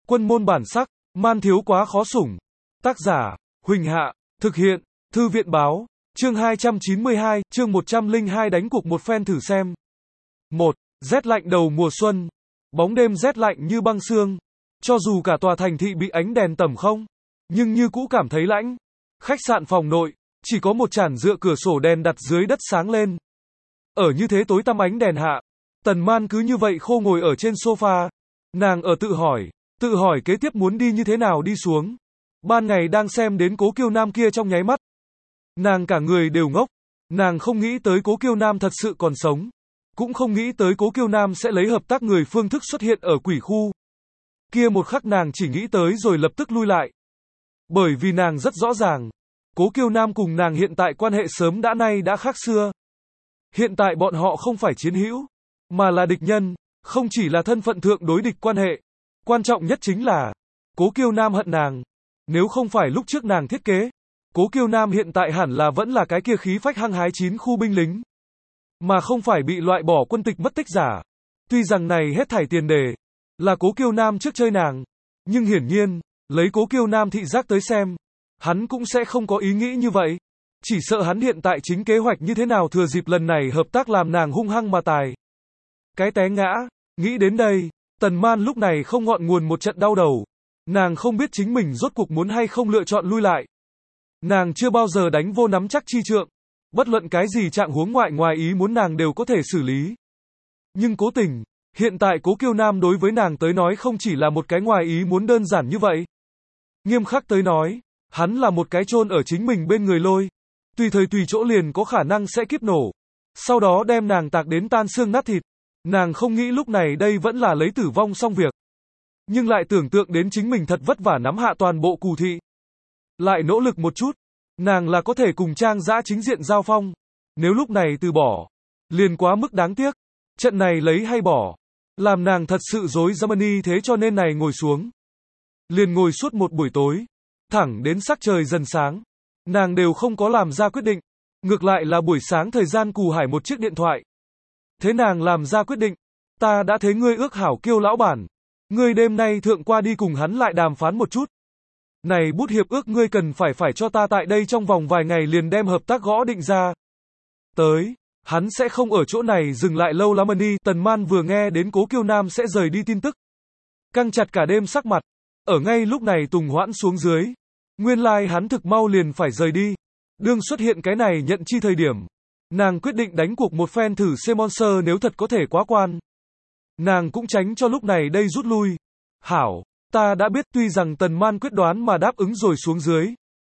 Quân môn bản sắc, man thiếu quá khó sủng. Tác giả, Huỳnh Hạ, thực hiện, Thư viện báo, chương 292, chương 102 đánh cuộc một phen thử xem. 1. Rét lạnh đầu mùa xuân. Bóng đêm rét lạnh như băng sương. Cho dù cả tòa thành thị bị ánh đèn tẩm không, nhưng như cũ cảm thấy lạnh. Khách sạn phòng nội, chỉ có một chản dựa cửa sổ đèn đặt dưới đất sáng lên. Ở như thế tối tăm ánh đèn hạ, Tần Man cứ như vậy khô ngồi ở trên sofa. Nàng ở tự hỏi kế tiếp muốn đi như thế nào đi xuống. Ban ngày đang xem đến Cố Kiêu Nam kia trong nháy mắt, nàng cả người đều ngốc. Nàng không nghĩ tới Cố Kiêu Nam thật sự còn sống, cũng không nghĩ tới Cố Kiêu Nam sẽ lấy hợp tác người phương thức xuất hiện ở quỷ khu. Kia một khắc nàng chỉ nghĩ tới rồi lập tức lui lại. Bởi vì nàng rất rõ ràng, Cố Kiêu Nam cùng nàng hiện tại quan hệ sớm đã khác xưa. Hiện tại bọn họ không phải chiến hữu, mà là địch nhân, không chỉ là thân phận thượng đối địch quan hệ. Quan trọng nhất chính là, Cố Kiêu Nam hận nàng. Nếu không phải lúc trước nàng thiết kế, Cố Kiêu Nam hiện tại hẳn là vẫn là cái kia khí phách hăng hái 9 khu binh lính, mà không phải bị loại bỏ quân tịch mất tích giả. Tuy rằng này hết thảy tiền đề là Cố Kiêu Nam trước chơi nàng, nhưng hiển nhiên, lấy Cố Kiêu Nam thị giác tới xem, hắn cũng sẽ không có ý nghĩ như vậy. Chỉ sợ hắn hiện tại chính kế hoạch như thế nào thừa dịp lần này hợp tác làm nàng hung hăng mà tài. Cái té ngã, nghĩ đến đây, Tần Man lúc này không ngọn nguồn một trận đau đầu. Nàng không biết chính mình rốt cuộc muốn hay không lựa chọn lui lại. Nàng chưa bao giờ đánh vô nắm chắc chi trượng. Bất luận cái gì trạng huống ngoài ý muốn nàng đều có thể xử lý. Nhưng cố tình, hiện tại Cố Kiêu Nam đối với nàng tới nói không chỉ là một cái ngoài ý muốn đơn giản như vậy. Nghiêm khắc tới nói, hắn là một cái chôn ở chính mình bên người lôi. Tùy thời tùy chỗ liền có khả năng sẽ kiếp nổ. Sau đó đem nàng tạc đến tan xương nát thịt. Nàng không nghĩ lúc này đây vẫn là lấy tử vong xong việc. Nhưng lại tưởng tượng đến chính mình thật vất vả nắm hạ toàn bộ cù thị. Lại nỗ lực một chút, nàng là có thể cùng Trang Dã chính diện giao phong. Nếu lúc này từ bỏ, liền quá mức đáng tiếc. Trận này lấy hay bỏ, làm nàng thật sự rối Germany, thế cho nên này ngồi xuống. Liền ngồi suốt một buổi tối, thẳng đến sắc trời dần sáng. Nàng đều không có làm ra quyết định. Ngược lại là buổi sáng thời gian Cù Hải một chiếc điện thoại. Thế nàng làm ra quyết định. Ta đã thấy ngươi ước hảo Kiêu lão bản. Ngươi đêm nay thượng qua đi cùng hắn lại đàm phán một chút. Này bút hiệp ước ngươi cần phải cho ta tại đây trong vòng vài ngày liền đem hợp tác gõ định ra. Tới, hắn sẽ không ở chỗ này dừng lại lâu lắm đi. Tần Man vừa nghe đến Cố Kiêu Nam sẽ rời đi tin tức, căng chặt cả đêm sắc mặt. Ở ngay lúc này tùng hoãn xuống dưới. Nguyên lai hắn thực mau liền phải rời đi. Đương xuất hiện cái này nhận chi thời điểm, nàng quyết định đánh cuộc một phen thử xem Monster nếu thật có thể quá quan. Nàng cũng tránh cho lúc này đây rút lui. Hảo, ta đã biết, tuy rằng Tần Man quyết đoán mà đáp ứng rồi xuống dưới.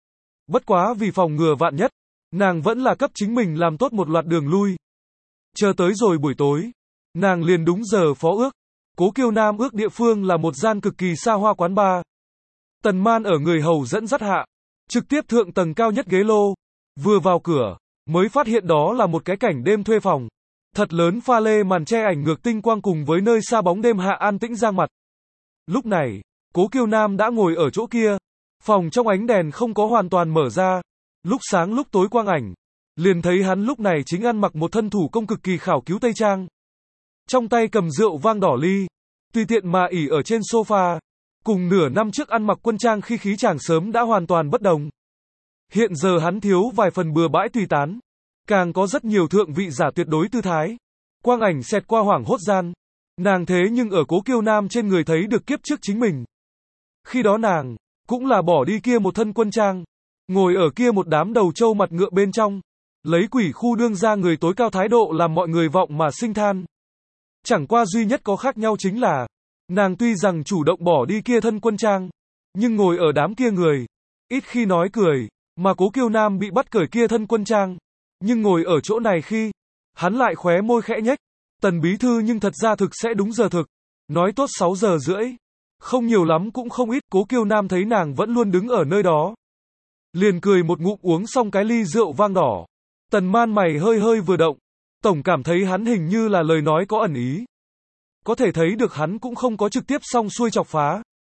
Bất quá vì phòng ngừa vạn nhất, nàng vẫn là cấp chính mình làm tốt một loạt đường lui. Chờ tới rồi buổi tối, nàng liền đúng giờ phó ước. Cố Kiêu Nam ước địa phương là một gian cực kỳ xa hoa quán bar. Tần Man ở người hầu dẫn dắt hạ, trực tiếp thượng tầng cao nhất ghế lô. Vừa vào cửa, mới phát hiện đó là một cái cảnh đêm thuê phòng. Thật lớn pha lê màn che ảnh ngược tinh quang cùng với nơi xa bóng đêm hạ an tĩnh giang mặt. Lúc này, Cố Kiêu Nam đã ngồi ở chỗ kia. Phòng trong ánh đèn không có hoàn toàn mở ra. Lúc sáng lúc tối quang ảnh. Liền thấy hắn lúc này chính ăn mặc một thân thủ công cực kỳ khảo cứu tây trang. Trong tay cầm rượu vang đỏ ly. Tùy tiện mà ỉ ở trên sofa. Cùng nửa năm trước ăn mặc quân trang khi khí chàng sớm đã hoàn toàn bất đồng. Hiện giờ hắn thiếu vài phần bừa bãi tùy tán. Càng có rất nhiều thượng vị giả tuyệt đối tư thái. Quang ảnh xẹt qua hoảng hốt gian. Nàng thế nhưng ở Cố Kiêu Nam trên người thấy được kiếp trước chính mình. Khi đó nàng, cũng là bỏ đi kia một thân quân trang. Ngồi ở kia một đám đầu trâu mặt ngựa bên trong. Lấy quỷ khu đương ra người tối cao thái độ làm mọi người vọng mà sinh than. Chẳng qua duy nhất có khác nhau chính là, nàng tuy rằng chủ động bỏ đi kia thân quân trang, nhưng ngồi ở đám kia người, ít khi nói cười, mà Cố Kiêu Nam bị bắt cởi kia thân quân trang. Nhưng ngồi ở chỗ này khi, hắn lại khóe môi khẽ nhếch. Tần bí thư nhưng thật ra thực sẽ đúng giờ thực. Nói tốt 6 giờ rưỡi. Không nhiều lắm cũng không ít. Cố Kiêu Nam thấy nàng vẫn luôn đứng ở nơi đó, liền cười một ngụm uống xong cái ly rượu vang đỏ. Tần Man mày hơi vừa động. Tổng cảm thấy hắn hình như là lời nói có ẩn ý. Có thể thấy được hắn cũng không có trực tiếp xong xuôi chọc phá.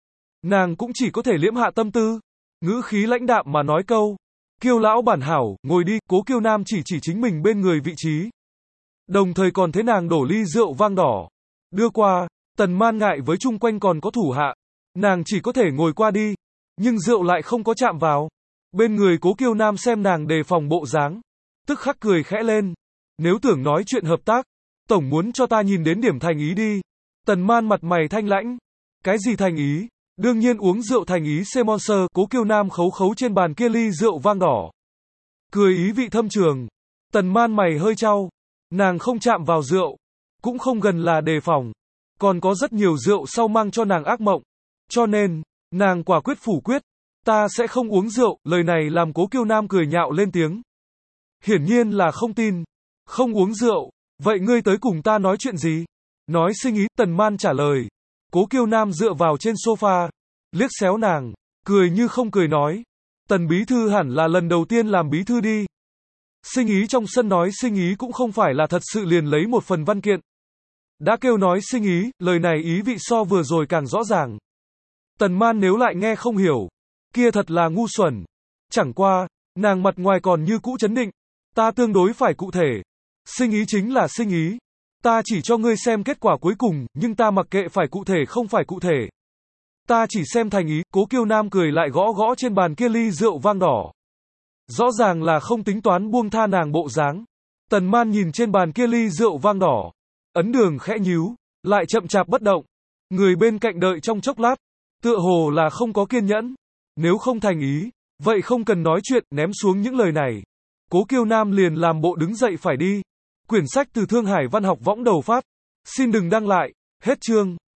Nàng cũng chỉ có thể liễm hạ tâm tư. Ngữ khí lãnh đạm mà nói câu. Kiêu lão bản hảo, ngồi đi. Cố Kiêu Nam chỉ chính mình bên người vị trí. Đồng thời còn thế nàng đổ ly rượu vang đỏ. Đưa qua, Tần Man ngại với chung quanh còn có thủ hạ. Nàng chỉ có thể ngồi qua đi, nhưng rượu lại không có chạm vào. Bên người Cố Kiêu Nam xem nàng đề phòng bộ dáng, tức khắc cười khẽ lên. Nếu tưởng nói chuyện hợp tác, tổng muốn cho ta nhìn đến điểm thành ý đi. Tần Man mặt mày thanh lãnh. Cái gì thành ý? Đương nhiên uống rượu thành ý Semonser. Cố Kiêu Nam khấu khấu trên bàn kia ly rượu vang đỏ, cười ý vị thâm trường. Tần Man mày hơi chau. Nàng không chạm vào rượu, cũng không gần là đề phòng. Còn có rất nhiều rượu sau mang cho nàng ác mộng. Cho nên, nàng quả quyết phủ quyết. Ta sẽ không uống rượu. Lời này làm Cố Kiêu Nam cười nhạo lên tiếng. Hiển nhiên là không tin. Không uống rượu. Vậy ngươi tới cùng ta nói chuyện gì? Nói sinh ý, Tần Man trả lời. Cố Kiêu Nam dựa vào trên sofa, liếc xéo nàng, cười như không cười nói. Tần bí thư hẳn là lần đầu tiên làm bí thư đi. Sinh ý trong sân nói sinh ý cũng không phải là thật sự liền lấy một phần văn kiện. Đã kêu nói sinh ý, lời này ý vị so vừa rồi càng rõ ràng. Tần Man nếu lại nghe không hiểu, kia thật là ngu xuẩn. Chẳng qua, nàng mặt ngoài còn như cũ chấn định. Ta tương đối phải cụ thể. Sinh ý chính là sinh ý. Ta chỉ cho ngươi xem kết quả cuối cùng, nhưng ta mặc kệ phải cụ thể không phải cụ thể. Ta chỉ xem thành ý. Cố Kiêu Nam cười lại gõ gõ trên bàn kia ly rượu vang đỏ. Rõ ràng là không tính toán buông tha nàng bộ dáng. Tần Man nhìn trên bàn kia ly rượu vang đỏ, ấn đường khẽ nhíu, lại chậm chạp bất động. Người bên cạnh đợi trong chốc lát, tựa hồ là không có kiên nhẫn. Nếu không thành ý, vậy không cần nói chuyện. Ném xuống những lời này, Cố Kiêu Nam liền làm bộ đứng dậy phải đi. Quyển sách từ Thương Hải Văn học võng đầu phát. Xin đừng đăng lại. Hết chương.